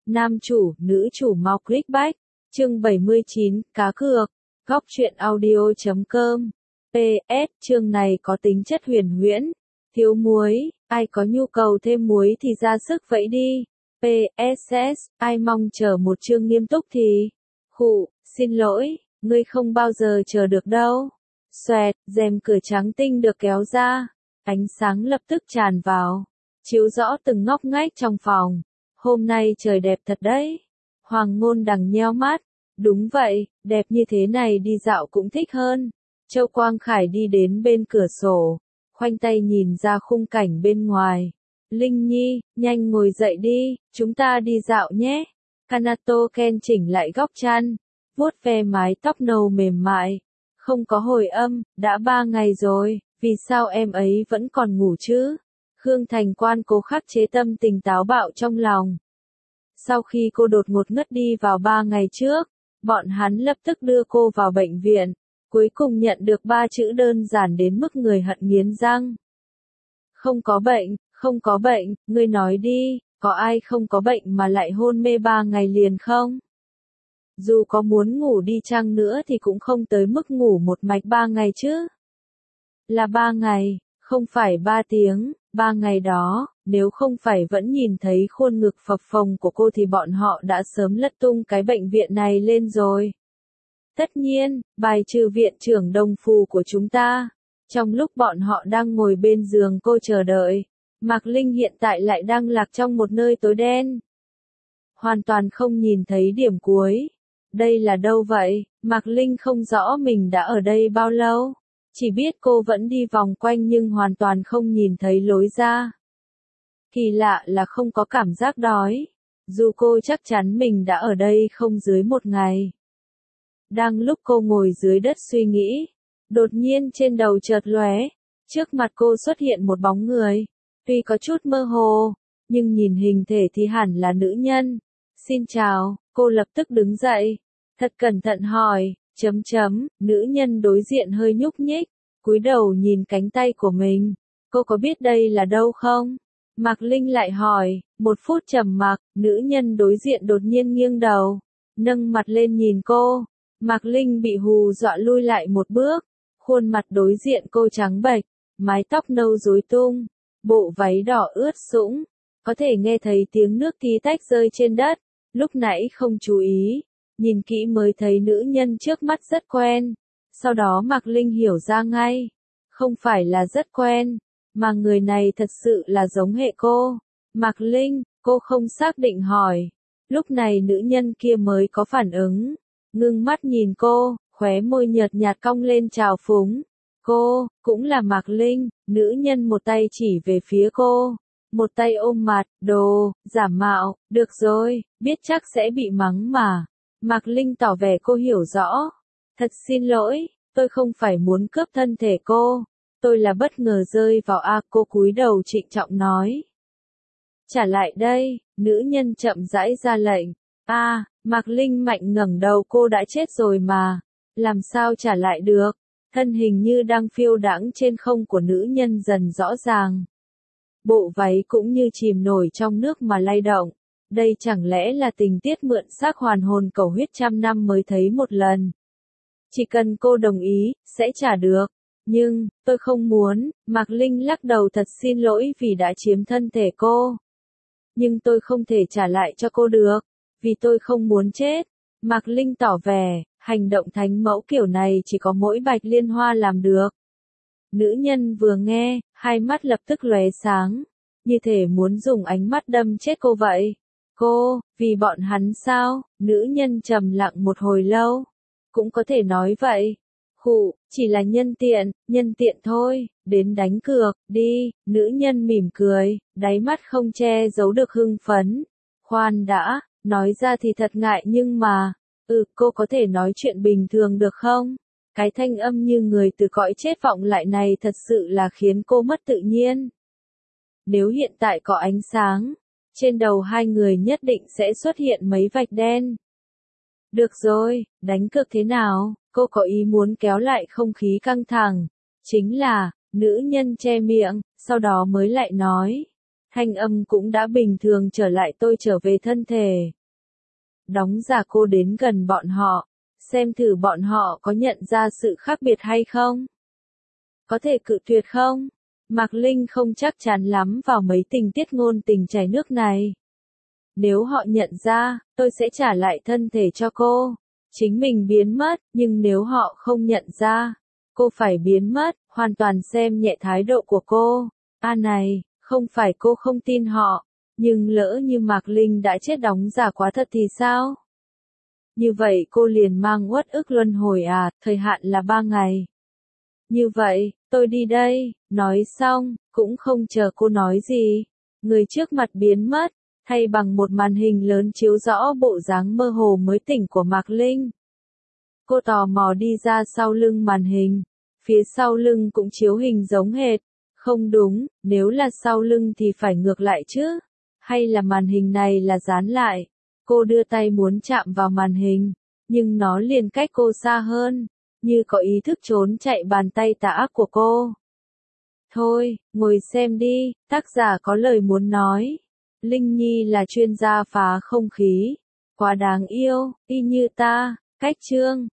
nam chủ, nữ chủ mau clickback. Chương 79, cá cược. Góc truyện audio.com. PS, chương này có tính chất huyền huyễn. Thiếu muối, ai có nhu cầu thêm muối thì ra sức vậy đi. PSS, ai mong chờ một chương nghiêm túc thì. Khụ, xin lỗi, ngươi không bao giờ chờ được đâu. Xoẹt, rèm cửa trắng tinh được kéo ra. Ánh sáng lập tức tràn vào, chiếu rõ từng ngóc ngách trong phòng. Hôm nay trời đẹp thật đấy. Hoàng Ngôn Đằng nheo mắt. Đúng vậy, đẹp như thế này đi dạo cũng thích hơn. Châu Quang Khải đi đến bên cửa sổ, khoanh tay nhìn ra khung cảnh bên ngoài. Linh Nhi, nhanh ngồi dậy đi, chúng ta đi dạo nhé. Kanato Ken chỉnh lại góc chăn, vuốt ve mái tóc nâu mềm mại. Không có hồi âm, đã 3 ngày rồi, vì sao em ấy vẫn còn ngủ chứ? Khương Thành Quan cố khắc chế tâm tình táo bạo trong lòng. Sau khi cô đột ngột ngất đi vào 3 ngày trước, bọn hắn lập tức đưa cô vào bệnh viện, cuối cùng nhận được 3 chữ đơn giản đến mức người hận nghiến răng. Không có bệnh, không có bệnh, ngươi nói đi, có ai không có bệnh mà lại hôn mê 3 ngày liền không? Dù có muốn ngủ đi chăng nữa thì cũng không tới mức ngủ một mạch 3 ngày chứ. Là 3 ngày, không phải 3 tiếng, 3 ngày đó, nếu không phải vẫn nhìn thấy khuôn ngực phập phồng của cô thì bọn họ đã sớm lật tung cái bệnh viện này lên rồi. Tất nhiên, bài trừ viện trưởng đồng phù của chúng ta. Trong lúc bọn họ đang ngồi bên giường cô chờ đợi, Mạc Linh hiện tại lại đang lạc trong một nơi tối đen. Hoàn toàn không nhìn thấy điểm cuối. Đây là đâu vậy? Mạc Linh không rõ mình đã ở đây bao lâu. Chỉ biết cô vẫn đi vòng quanh nhưng hoàn toàn không nhìn thấy lối ra. Kỳ lạ là không có cảm giác đói. Dù cô chắc chắn mình đã ở đây không dưới 1 ngày. Đang lúc cô ngồi dưới đất suy nghĩ, đột nhiên trên đầu chợt lóe, trước mặt cô xuất hiện một bóng người. Tuy có chút mơ hồ, nhưng nhìn hình thể thì hẳn là nữ nhân. Xin chào, cô lập tức đứng dậy. Thật cẩn thận hỏi, nữ nhân đối diện hơi nhúc nhích, cúi đầu nhìn cánh tay của mình. Cô có biết đây là đâu không? Mạc Linh lại hỏi, 1 phút trầm mặc, nữ nhân đối diện đột nhiên nghiêng đầu, nâng mặt lên nhìn cô. Mạc Linh bị hù dọa lui lại một bước, khuôn mặt đối diện cô trắng bệch, mái tóc nâu rối tung, bộ váy đỏ ướt sũng, có thể nghe thấy tiếng nước tí tách rơi trên đất. Lúc nãy không chú ý, nhìn kỹ mới thấy nữ nhân trước mắt rất quen. Sau đó Mạc Linh hiểu ra ngay, không phải là rất quen, mà người này thật sự là giống hệ cô. Mạc Linh, cô không xác định hỏi. Lúc này nữ nhân kia mới có phản ứng, ngưng mắt nhìn cô, khóe môi nhợt nhạt cong lên trào phúng. Cô, cũng là Mạc Linh, nữ nhân một tay chỉ về phía cô, một tay ôm mặt, đồ, giả mạo, được rồi, biết chắc sẽ bị mắng mà. Mạc Linh tỏ vẻ cô hiểu rõ. Thật xin lỗi, tôi không phải muốn cướp thân thể cô, tôi là bất ngờ rơi vào cô cúi đầu trịnh trọng nói. Trả lại đây, nữ nhân chậm rãi ra lệnh. Mạc Linh mạnh ngẩng đầu, cô đã chết rồi mà, làm sao trả lại được? Thân hình như đang phiêu đãng trên không của nữ nhân dần rõ ràng. Bộ váy cũng như chìm nổi trong nước mà lay động. Đây chẳng lẽ là tình tiết mượn xác hoàn hồn cầu huyết 100 năm mới thấy một lần? Chỉ cần cô đồng ý, sẽ trả được. Nhưng, tôi không muốn. Mạc Linh lắc đầu, thật xin lỗi vì đã chiếm thân thể cô. Nhưng tôi không thể trả lại cho cô được, vì tôi không muốn chết. Mạc Linh tỏ vẻ, hành động thánh mẫu kiểu này chỉ có mỗi Bạch Liên Hoa làm được. Nữ nhân vừa nghe, hai mắt lập tức lóe sáng, như thể muốn dùng ánh mắt đâm chết cô vậy. Cô, vì bọn hắn sao? Nữ nhân trầm lặng một hồi lâu. Cũng có thể nói vậy. Khụ, chỉ là nhân tiện thôi, đến đánh cược, đi. Nữ nhân mỉm cười, đáy mắt không che giấu được hưng phấn. Khoan đã, nói ra thì thật ngại nhưng mà, cô có thể nói chuyện bình thường được không? Cái thanh âm như người từ cõi chết vọng lại này thật sự là khiến cô mất tự nhiên. Nếu hiện tại có ánh sáng, trên đầu hai người nhất định sẽ xuất hiện mấy vạch đen. Được rồi, đánh cược thế nào? Cô có ý muốn kéo lại không khí căng thẳng. Chính là, nữ nhân che miệng, sau đó mới lại nói. Thanh âm cũng đã bình thường trở lại, tôi trở về thân thể. Đóng giả cô đến gần bọn họ, xem thử bọn họ có nhận ra sự khác biệt hay không. Có thể cự tuyệt không? Mạc Linh không chắc chắn lắm vào mấy tình tiết ngôn tình chảy nước này. Nếu họ nhận ra, tôi sẽ trả lại thân thể cho cô. Chính mình biến mất, nhưng nếu họ không nhận ra, cô phải biến mất, hoàn toàn xem nhẹ thái độ của cô. Này, không phải cô không tin họ, nhưng lỡ như Mạc Linh đã chết đóng giả quá thật thì sao? Như vậy cô liền mang uất ức luân hồi thời hạn là 3 ngày. Như vậy, tôi đi đây, nói xong, cũng không chờ cô nói gì. Người trước mặt biến mất, thay bằng một màn hình lớn chiếu rõ bộ dáng mơ hồ mới tỉnh của Mạc Linh. Cô tò mò đi ra sau lưng màn hình, phía sau lưng cũng chiếu hình giống hệt. Không đúng, nếu là sau lưng thì phải ngược lại chứ. Hay là màn hình này là dán lại? Cô đưa tay muốn chạm vào màn hình, nhưng nó liền cách cô xa hơn, như có ý thức trốn chạy bàn tay tà ác của cô. Thôi, ngồi xem đi, tác giả có lời muốn nói. Linh Nhi là chuyên gia phá không khí. Quá đáng yêu, y như ta, cách chương.